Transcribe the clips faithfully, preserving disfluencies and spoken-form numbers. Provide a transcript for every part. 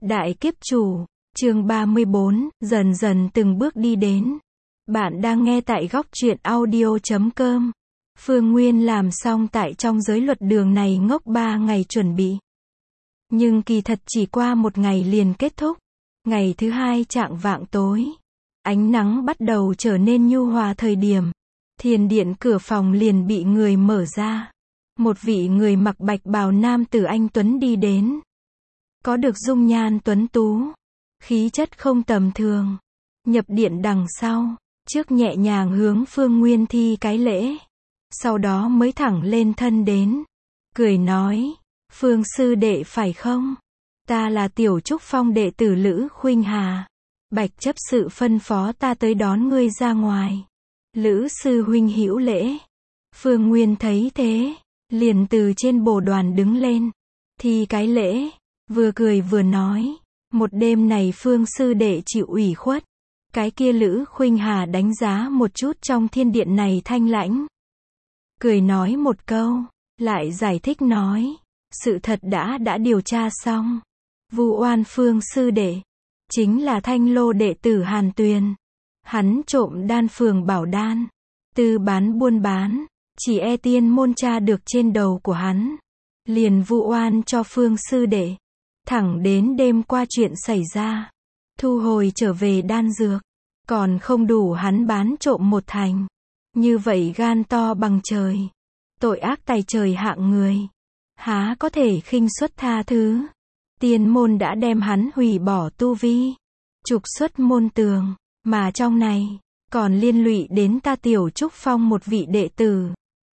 Đại kiếp chủ, chương ba mươi bốn, dần dần từng bước đi đến. Bạn đang nghe tại góc truyện audio chấm com. Phương Nguyên làm xong tại trong giới luật đường này ngốc ba ngày chuẩn bị. Nhưng kỳ thật chỉ qua một ngày liền kết thúc. Ngày thứ hai chạng vạng tối. Ánh nắng bắt đầu trở nên nhu hòa thời điểm. Thiền điện cửa phòng liền bị người mở ra. Một vị người mặc bạch bào nam tử anh tuấn đi đến. Có được dung nhan tuấn tú. Khí chất không tầm thường. Nhập điện đằng sau. Trước nhẹ nhàng hướng Phương Nguyên thi cái lễ. Sau đó mới thẳng lên thân đến. Cười nói. Phương sư đệ phải không? Ta là Tiểu Trúc Phong đệ tử Lữ Khuynh Hà. Bạch chấp sự phân phó ta tới đón ngươi ra ngoài. Lữ sư huynh hữu lễ. Phương Nguyên thấy thế. Liền từ trên bồ đoàn đứng lên. Thi cái lễ. Vừa cười vừa nói. Một đêm này Phương sư đệ chịu ủy khuất. Cái kia Lữ Khuynh Hà đánh giá một chút trong thiên điện này thanh lãnh. Cười nói một câu. Lại giải thích nói. Sự thật đã đã điều tra xong. Vu oan Phương sư đệ. Chính là Thanh Lô đệ tử Hàn Tuyền. Hắn trộm đan phường bảo đan. Tư bán buôn bán. Chỉ e tiên môn tra được trên đầu của hắn. Liền vu oan cho Phương sư đệ. Thẳng đến đêm qua chuyện xảy ra. Thu hồi trở về đan dược. Còn không đủ hắn bán trộm một thành. Như vậy gan to bằng trời. Tội ác tày trời hạng người. Há có thể khinh suất tha thứ. Tiên môn đã đem hắn hủy bỏ tu vi. Trục xuất môn tường. Mà trong này, còn liên lụy đến ta Tiểu Trúc Phong một vị đệ tử.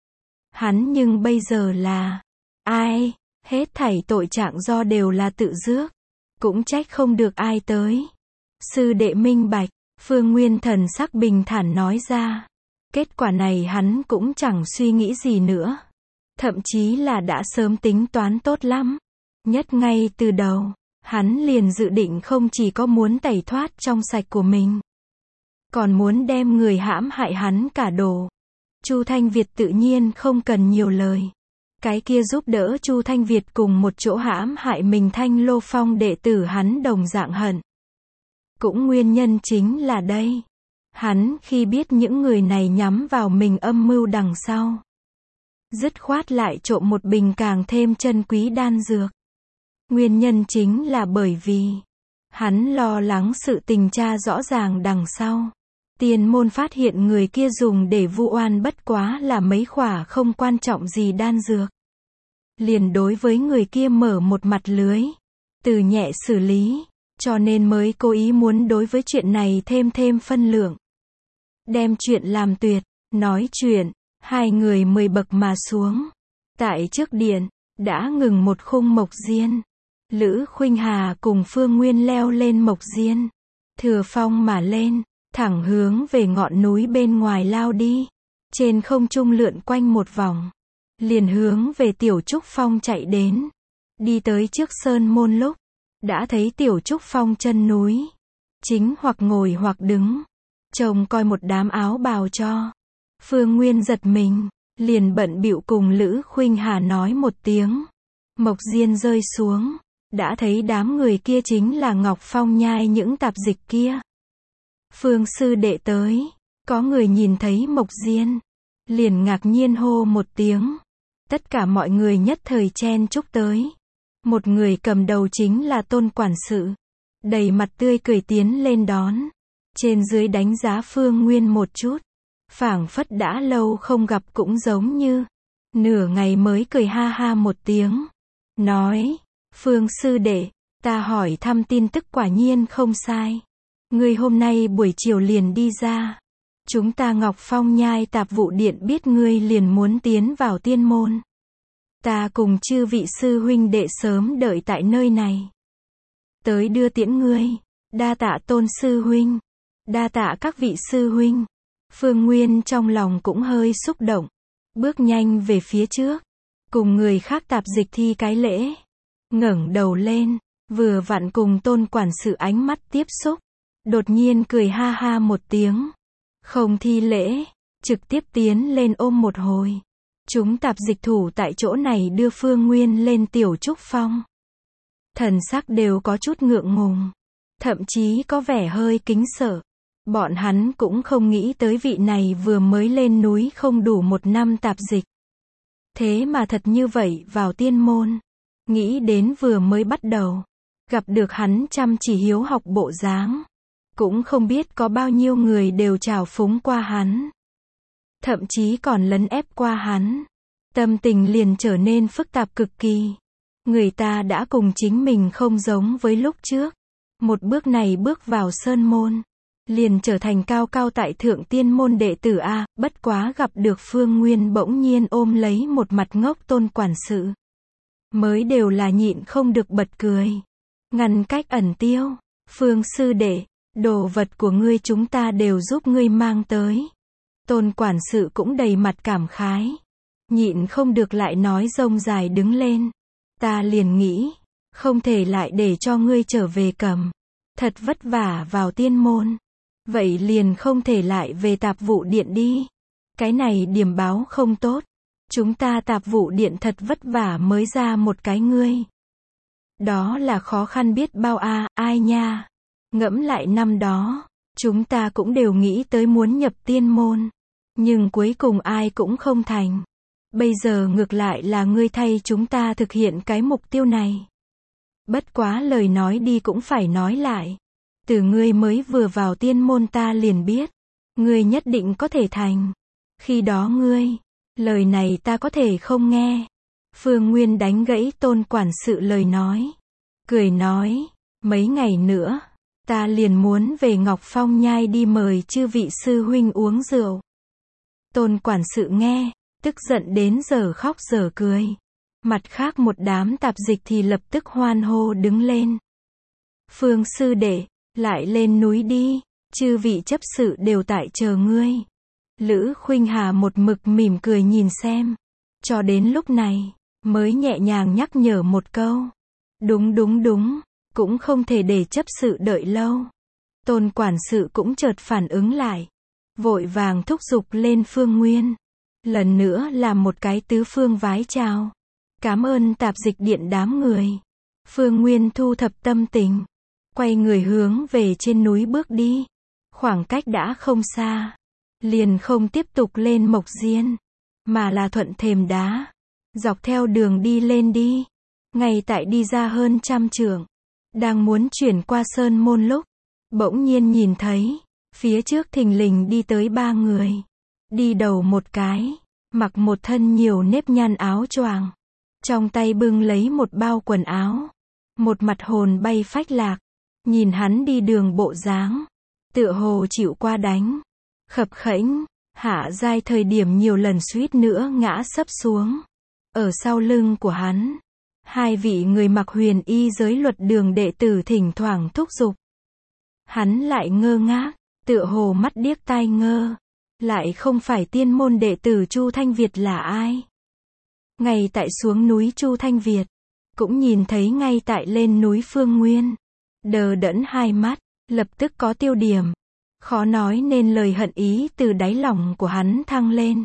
Hắn nhưng bây giờ là ai? Hết thảy tội trạng do đều là tự rước. Cũng trách không được ai tới. Sư đệ minh bạch. Phương Nguyên thần sắc bình thản nói ra. Kết quả này hắn cũng chẳng suy nghĩ gì nữa. Thậm chí là đã sớm tính toán tốt lắm. Nhất ngay từ đầu, hắn liền dự định không chỉ có muốn tẩy thoát trong sạch của mình. Còn muốn đem người hãm hại hắn cả đổ. Chu Thanh Việt tự nhiên không cần nhiều lời. Cái kia giúp đỡ Chu Thanh Việt cùng một chỗ hãm hại mình Thanh Lô Phong đệ tử hắn đồng dạng hận. Cũng nguyên nhân chính là đây. Hắn khi biết những người này nhắm vào mình âm mưu đằng sau. Dứt khoát lại trộm một bình càng thêm chân quý đan dược. Nguyên nhân chính là bởi vì hắn lo lắng sự tình tra rõ ràng đằng sau. Tiên môn phát hiện người kia dùng để vu oan bất quá là mấy khỏa không quan trọng gì đan dược. Liền đối với người kia mở một mặt lưới. Từ nhẹ xử lý. Cho nên mới cố ý muốn đối với chuyện này thêm thêm phân lượng. Đem chuyện làm tuyệt. Nói chuyện. Hai người mười bậc mà xuống. Tại trước điện. Đã ngừng một khung mộc diên. Lữ Khuynh Hà cùng Phương Nguyên leo lên mộc diên. Thừa phong mà lên. Thẳng hướng về ngọn núi bên ngoài lao đi. Trên không trung lượn quanh một vòng. Liền hướng về Tiểu Trúc Phong chạy đến. Đi tới trước sơn môn lúc. Đã thấy Tiểu Trúc Phong chân núi. Chính hoặc ngồi hoặc đứng. Trông coi một đám áo bào cho. Phương Nguyên giật mình. Liền bận bịu cùng Lữ Khuynh Hà nói một tiếng. Mộc diên rơi xuống. Đã thấy đám người kia chính là Ngọc Phong nhai những tạp dịch kia. Phương sư đệ tới. Có người nhìn thấy mộc diên. Liền ngạc nhiên hô một tiếng. Tất cả mọi người nhất thời chen chúc tới. Một người cầm đầu chính là Tôn quản sự. Đầy mặt tươi cười tiến lên đón. Trên dưới đánh giá Phương Nguyên một chút. Phảng phất đã lâu không gặp cũng giống như. Nửa ngày mới cười ha ha một tiếng. Nói. Phương sư đệ. Ta hỏi thăm tin tức quả nhiên không sai. Ngươi hôm nay buổi chiều liền đi ra. Chúng ta Ngọc Phong nhai tạp vụ điện biết ngươi liền muốn tiến vào tiên môn. Ta cùng chư vị sư huynh đệ sớm đợi tại nơi này. Tới đưa tiễn ngươi. Đa tạ Tôn sư huynh. Đa tạ các vị sư huynh. Phương Nguyên trong lòng cũng hơi xúc động. Bước nhanh về phía trước. Cùng người khác tạp dịch thi cái lễ. Ngẩng đầu lên. Vừa vặn cùng Tôn quản sự ánh mắt tiếp xúc. Đột nhiên cười ha ha một tiếng. Không thi lễ. Trực tiếp tiến lên ôm một hồi. Chúng tạp dịch thủ tại chỗ này đưa Phương Nguyên lên Tiểu Trúc Phong. thần sắc đều có chút ngượng ngùng, thậm chí có vẻ hơi kính sợ. Bọn hắn cũng không nghĩ tới vị này vừa mới lên núi không đủ một năm tạp dịch. Thế mà thật như vậy vào tiên môn. Nghĩ đến vừa mới bắt đầu, gặp được hắn chăm chỉ hiếu học bộ dáng. Cũng không biết có bao nhiêu người đều trào phúng qua hắn. Thậm chí còn lấn ép qua hắn. Tâm tình liền trở nên phức tạp cực kỳ. Người ta đã cùng chính mình không giống với lúc trước. Một bước này bước vào sơn môn. Liền trở thành cao cao tại thượng tiên môn đệ tử A, bất quá gặp được Phương Nguyên bỗng nhiên ôm lấy một mặt ngốc Tôn quản sự. Mới đều là nhịn không được bật cười. Ngăn cách ẩn tiêu, Phương sư đệ, đồ vật của ngươi chúng ta đều giúp ngươi mang tới. Tôn quản sự cũng đầy mặt cảm khái. Nhịn không được lại nói rông dài đứng lên. Ta liền nghĩ, không thể lại để cho ngươi trở về cầm. Thật vất vả vào tiên môn. Vậy liền không thể lại về tạp vụ điện đi. Cái này điểm báo không tốt. Chúng ta tạp vụ điện thật vất vả mới ra một cái ngươi. Đó là khó khăn biết bao a, à, ai nha. Ngẫm lại năm đó, chúng ta cũng đều nghĩ tới muốn nhập tiên môn. Nhưng cuối cùng ai cũng không thành. Bây giờ ngược lại là ngươi thay chúng ta thực hiện cái mục tiêu này. Bất quá lời nói đi cũng phải nói lại. Từ ngươi mới vừa vào tiên môn ta liền biết. Ngươi nhất định có thể thành. Khi đó ngươi, lời này ta có thể không nghe. Phương Nguyên đánh gãy Tôn quản sự lời nói. Cười nói, mấy ngày nữa, ta liền muốn về Ngọc Phong Nhai đi mời chư vị sư huynh uống rượu. Tôn quản sự nghe, tức giận đến giờ khóc giờ cười. Mặt khác một đám tạp dịch thì lập tức hoan hô đứng lên. Phương sư đệ, lại lên núi đi, chư vị chấp sự đều tại chờ ngươi. Lữ Khuynh Hà một mực mỉm cười nhìn xem. Cho đến lúc này, mới nhẹ nhàng nhắc nhở một câu. Đúng đúng đúng, cũng không thể để chấp sự đợi lâu. Tôn quản sự cũng chợt phản ứng lại. Vội vàng thúc giục lên Phương Nguyên. Lần nữa làm một cái tứ phương vái chào. Cảm ơn tạp dịch điện đám người. Phương Nguyên thu thập tâm tình. Quay người hướng về trên núi bước đi. Khoảng cách đã không xa. Liền không tiếp tục lên Mộc Diên. Mà là thuận thềm đá. Dọc theo đường đi lên đi. Ngay tại đi ra hơn trăm trượng. Đang muốn chuyển qua sơn môn lúc. Bỗng nhiên nhìn thấy. Phía trước thình lình đi tới ba người. Đi đầu một cái. Mặc một thân nhiều nếp nhăn áo choàng. Trong tay bưng lấy một bao quần áo. Một mặt hồn bay phách lạc. Nhìn hắn đi đường bộ dáng. Tựa hồ chịu qua đánh. Khập khẽnh. Hạ giai thời điểm nhiều lần suýt nữa ngã sấp xuống. Ở sau lưng của hắn. Hai vị người mặc huyền y giới luật đường đệ tử thỉnh thoảng thúc giục. Hắn lại ngơ ngác. Tựa hồ mắt điếc tai ngơ. Lại không phải tiên môn đệ tử Chu Thanh Việt là ai. Ngay tại xuống núi Chu Thanh Việt. Cũng nhìn thấy ngay tại lên núi Phương Nguyên. Đờ đẫn hai mắt. Lập tức có tiêu điểm. Khó nói nên lời hận ý từ đáy lòng của hắn thăng lên.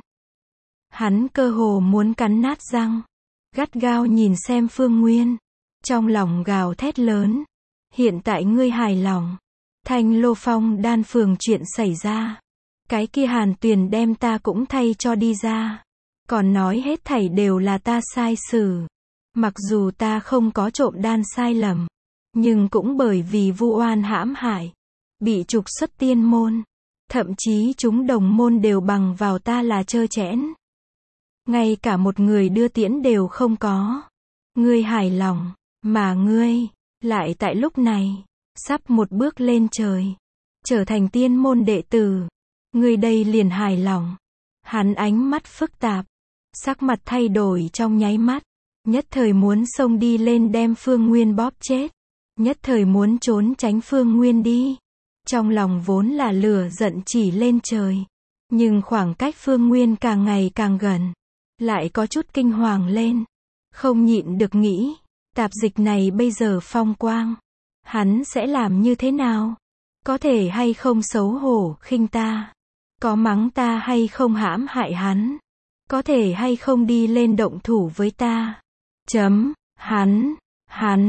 Hắn cơ hồ muốn cắn nát răng. Gắt gao nhìn xem Phương Nguyên. Trong lòng gào thét lớn. Hiện tại ngươi hài lòng. Thanh Lô Phong đan phường chuyện xảy ra. Cái kia Hàn Tuyền đem ta cũng thay cho đi ra. Còn nói hết thảy đều là ta sai xử. Mặc dù ta không có trộm đan sai lầm. Nhưng cũng bởi vì vu oan hãm hại. Bị trục xuất tiên môn. Thậm chí chúng đồng môn đều bằng vào ta là trơ trẽn. Ngay cả một người đưa tiễn đều không có. Ngươi hài lòng. Mà ngươi, lại tại lúc này, sắp một bước lên trời. Trở thành tiên môn đệ tử. Ngươi đây liền hài lòng. Hắn ánh mắt phức tạp. Sắc mặt thay đổi trong nháy mắt. Nhất thời muốn xông đi lên đem Phương Nguyên bóp chết. Nhất thời muốn trốn tránh Phương Nguyên đi. Trong lòng vốn là lửa giận chỉ lên trời. Nhưng khoảng cách Phương Nguyên càng ngày càng gần. Lại có chút kinh hoàng lên. Không nhịn được nghĩ. Tạp dịch này bây giờ phong quang. Hắn sẽ làm như thế nào? Có thể hay không xấu hổ khinh ta? Có mắng ta hay không hãm hại hắn? Có thể hay không đi lên động thủ với ta? Chấm, hắn, hắn,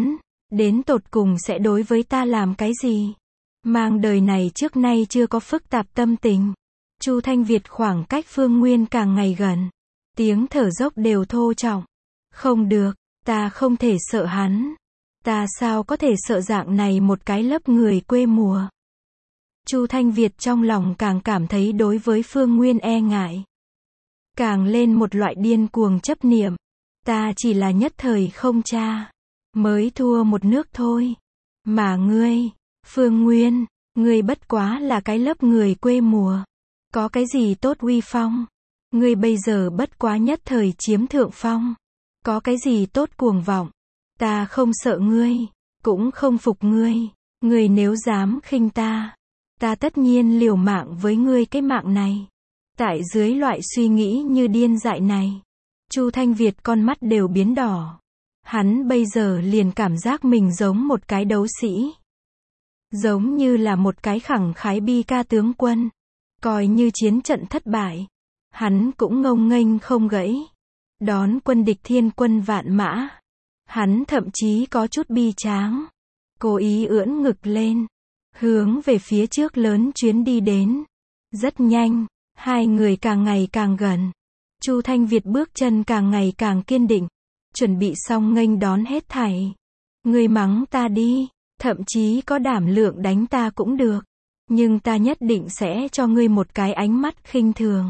Đến tột cùng sẽ đối với ta làm cái gì? Mang đời này trước nay chưa có phức tạp tâm tình. Chu Thanh Việt khoảng cách Phương Nguyên càng ngày gần. Tiếng thở dốc đều thô trọng. Không được, ta không thể sợ hắn. Ta sao có thể sợ dạng này một cái lớp người quê mùa. Chu Thanh Việt trong lòng càng cảm thấy đối với Phương Nguyên e ngại. Càng lên một loại điên cuồng chấp niệm. Ta chỉ là nhất thời không cha. Mới thua một nước thôi. Mà ngươi, Phương Nguyên, ngươi bất quá là cái lớp người quê mùa. Có cái gì tốt uy phong? Ngươi bây giờ bất quá nhất thời chiếm thượng phong. Có cái gì tốt cuồng vọng? Ta không sợ ngươi, cũng không phục ngươi. Ngươi nếu dám khinh ta, ta tất nhiên liều mạng với ngươi cái mạng này. Tại dưới loại suy nghĩ như điên dại này, Chu Thanh Việt con mắt đều biến đỏ. Hắn bây giờ liền cảm giác mình giống một cái đấu sĩ. Giống như là một cái khẳng khái bi ca tướng quân. Coi như chiến trận thất bại, hắn cũng ngông nghênh không gãy. Đón quân địch thiên quân vạn mã. Hắn thậm chí có chút bi tráng. Cố ý ưỡn ngực lên. Hướng về phía trước lớn chuyến đi đến. Rất nhanh, hai người càng ngày càng gần. Chu Thanh Việt bước chân càng ngày càng kiên định. Chuẩn bị xong nghênh đón hết thảy. Ngươi mắng ta đi, thậm chí có đảm lượng đánh ta cũng được. Nhưng ta nhất định sẽ cho ngươi một cái ánh mắt khinh thường.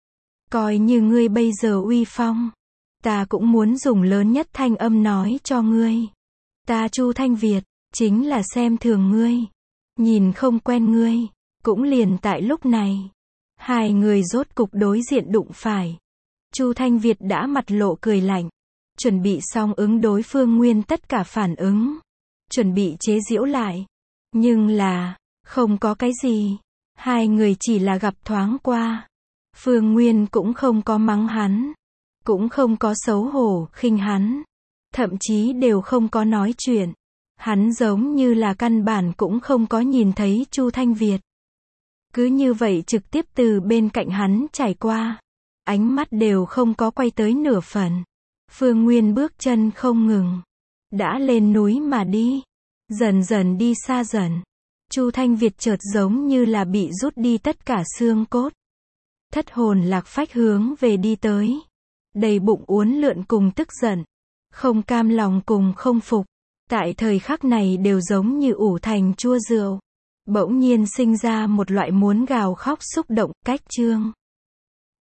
Coi như ngươi bây giờ uy phong. Ta cũng muốn dùng lớn nhất thanh âm nói cho ngươi. Ta Chu Thanh Việt, chính là xem thường ngươi. Nhìn không quen ngươi. Cũng liền tại lúc này. Hai người rốt cục đối diện đụng phải. Chu Thanh Việt đã mặt lộ cười lạnh. Chuẩn bị xong ứng đối Phương Nguyên tất cả phản ứng. Chuẩn bị chế giễu lại. Nhưng là, không có cái gì. Hai người chỉ là gặp thoáng qua. Phương Nguyên cũng không có mắng hắn. Cũng không có xấu hổ khinh hắn. Thậm chí đều không có nói chuyện. Hắn giống như là căn bản cũng không có nhìn thấy Chu Thanh Việt. Cứ như vậy trực tiếp từ bên cạnh hắn trải qua. Ánh mắt đều không có quay tới nửa phần. Phương Nguyên bước chân không ngừng. Đã lên núi mà đi. Dần dần đi xa dần. Chu Thanh Việt chợt giống như là bị rút đi tất cả xương cốt. Thất hồn lạc phách hướng về đi tới. Đầy bụng uốn lượn cùng tức giận. Không cam lòng cùng không phục. Tại thời khắc này đều giống như ủ thành chua rượu. Bỗng nhiên sinh ra một loại muốn gào khóc xúc động, cách chương.